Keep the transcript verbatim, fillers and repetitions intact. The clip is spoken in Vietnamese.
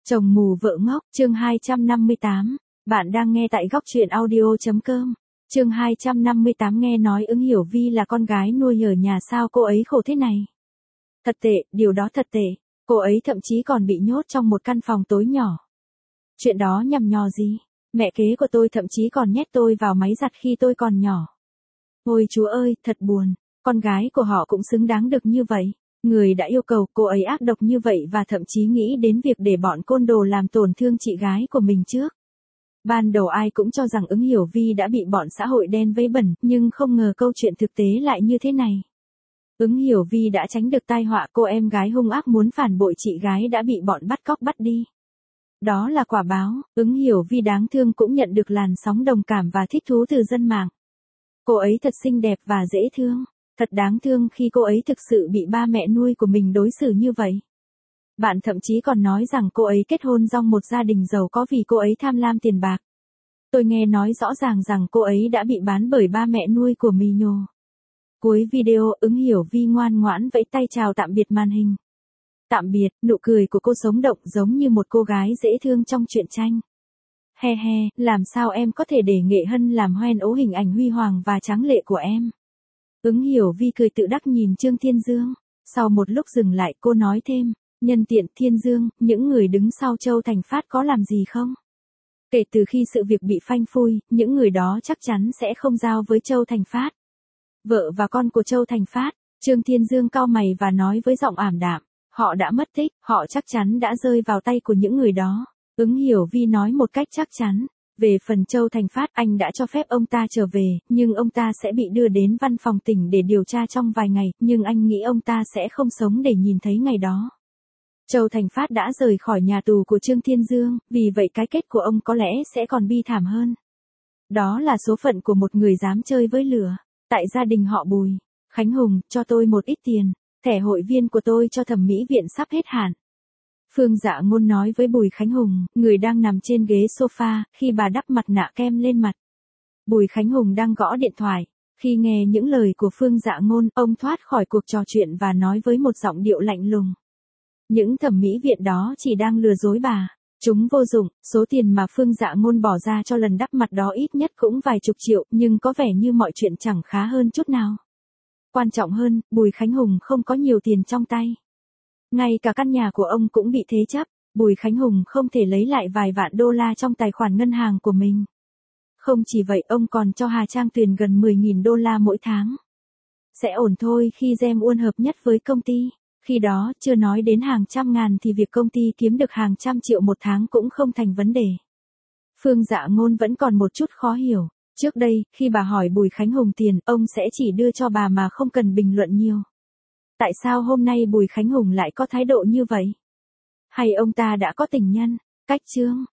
Chồng mù vợ ngốc, chương hai trăm năm mươi tám. Bạn đang nghe tại góc truyện audio.com. Chương hai trăm năm mươi tám. Nghe nói Ứng Hiểu Vi là con gái nuôi ở nhà, sao cô ấy khổ thế này? Thật tệ, điều đó thật tệ. Cô ấy thậm chí còn bị nhốt trong một căn phòng tối nhỏ. Chuyện đó nhằm nhò gì? Mẹ kế của tôi thậm chí còn nhét tôi vào máy giặt khi tôi còn nhỏ. Ôi Chúa ơi, thật buồn. Con gái của họ cũng xứng đáng được như vậy. Người đã yêu cầu cô ấy ác độc như vậy và thậm chí nghĩ đến việc để bọn côn đồ làm tổn thương chị gái của mình trước. Ban đầu ai cũng cho rằng Ứng Hiểu Vi đã bị bọn xã hội đen vấy bẩn, nhưng không ngờ câu chuyện thực tế lại như thế này. Ứng Hiểu Vi đã tránh được tai họa cô em gái hung ác muốn phản bội chị gái đã bị bọn bắt cóc bắt đi. Đó là quả báo, Ứng Hiểu Vi đáng thương cũng nhận được làn sóng đồng cảm và thích thú từ dân mạng. Cô ấy thật xinh đẹp và dễ thương. Thật đáng thương khi cô ấy thực sự bị ba mẹ nuôi của mình đối xử như vậy. Bạn thậm chí còn nói rằng cô ấy kết hôn trong một gia đình giàu có vì cô ấy tham lam tiền bạc. Tôi nghe nói rõ ràng rằng cô ấy đã bị bán bởi ba mẹ nuôi của Mì Nhồ. Cuối video, Ứng Hiểu Vi ngoan ngoãn vẫy tay chào tạm biệt màn hình. Tạm biệt, nụ cười của cô sống động giống như một cô gái dễ thương trong truyện tranh. He he, làm sao em có thể để Nghệ Hân làm hoen ố hình ảnh huy hoàng và tráng lệ của em? Ứng Hiểu Vi cười tự đắc nhìn Trương Thiên Dương. Sau một lúc dừng lại cô nói thêm, nhân tiện Thiên Dương, những người đứng sau Châu Thành Phát có làm gì không? Kể từ khi sự việc bị phanh phui, những người đó chắc chắn sẽ không giao với Châu Thành Phát. Vợ và con của Châu Thành Phát, Trương Thiên Dương cau mày và nói với giọng ảm đạm, họ đã mất tích, họ chắc chắn đã rơi vào tay của những người đó. Ứng Hiểu Vi nói một cách chắc chắn. Về phần Châu Thành Phát, anh đã cho phép ông ta trở về, nhưng ông ta sẽ bị đưa đến văn phòng tỉnh để điều tra trong vài ngày, nhưng anh nghĩ ông ta sẽ không sống để nhìn thấy ngày đó. Châu Thành Phát đã rời khỏi nhà tù của Trương Thiên Dương, vì vậy cái kết của ông có lẽ sẽ còn bi thảm hơn. Đó là số phận của một người dám chơi với lửa. Tại gia đình họ Bùi, Khánh Hùng, cho tôi một ít tiền, thẻ hội viên của tôi cho thẩm mỹ viện sắp hết hạn. Phương Dạ Ngôn nói với Bùi Khánh Hùng, người đang nằm trên ghế sofa, khi bà đắp mặt nạ kem lên mặt. Bùi Khánh Hùng đang gõ điện thoại. Khi nghe những lời của Phương Dạ Ngôn, ông thoát khỏi cuộc trò chuyện và nói với một giọng điệu lạnh lùng. Những thẩm mỹ viện đó chỉ đang lừa dối bà. Chúng vô dụng, số tiền mà Phương Dạ Ngôn bỏ ra cho lần đắp mặt đó ít nhất cũng vài chục triệu, nhưng có vẻ như mọi chuyện chẳng khá hơn chút nào. Quan trọng hơn, Bùi Khánh Hùng không có nhiều tiền trong tay. Ngay cả căn nhà của ông cũng bị thế chấp, Bùi Khánh Hùng không thể lấy lại vài vạn đô la trong tài khoản ngân hàng của mình. Không chỉ vậy, ông còn cho Hà Trang Tuyền gần mười nghìn đô la mỗi tháng. Sẽ ổn thôi khi Gem Uôn hợp nhất với công ty. Khi đó, chưa nói đến hàng trăm ngàn thì việc công ty kiếm được hàng trăm triệu một tháng cũng không thành vấn đề. Phương Dạ Ngôn vẫn còn một chút khó hiểu. Trước đây, khi bà hỏi Bùi Khánh Hùng tiền, ông sẽ chỉ đưa cho bà mà không cần bình luận nhiều. Tại sao hôm nay Bùi Khánh Hùng lại có thái độ như vậy? Hay ông ta đã có tình nhân? Cách chương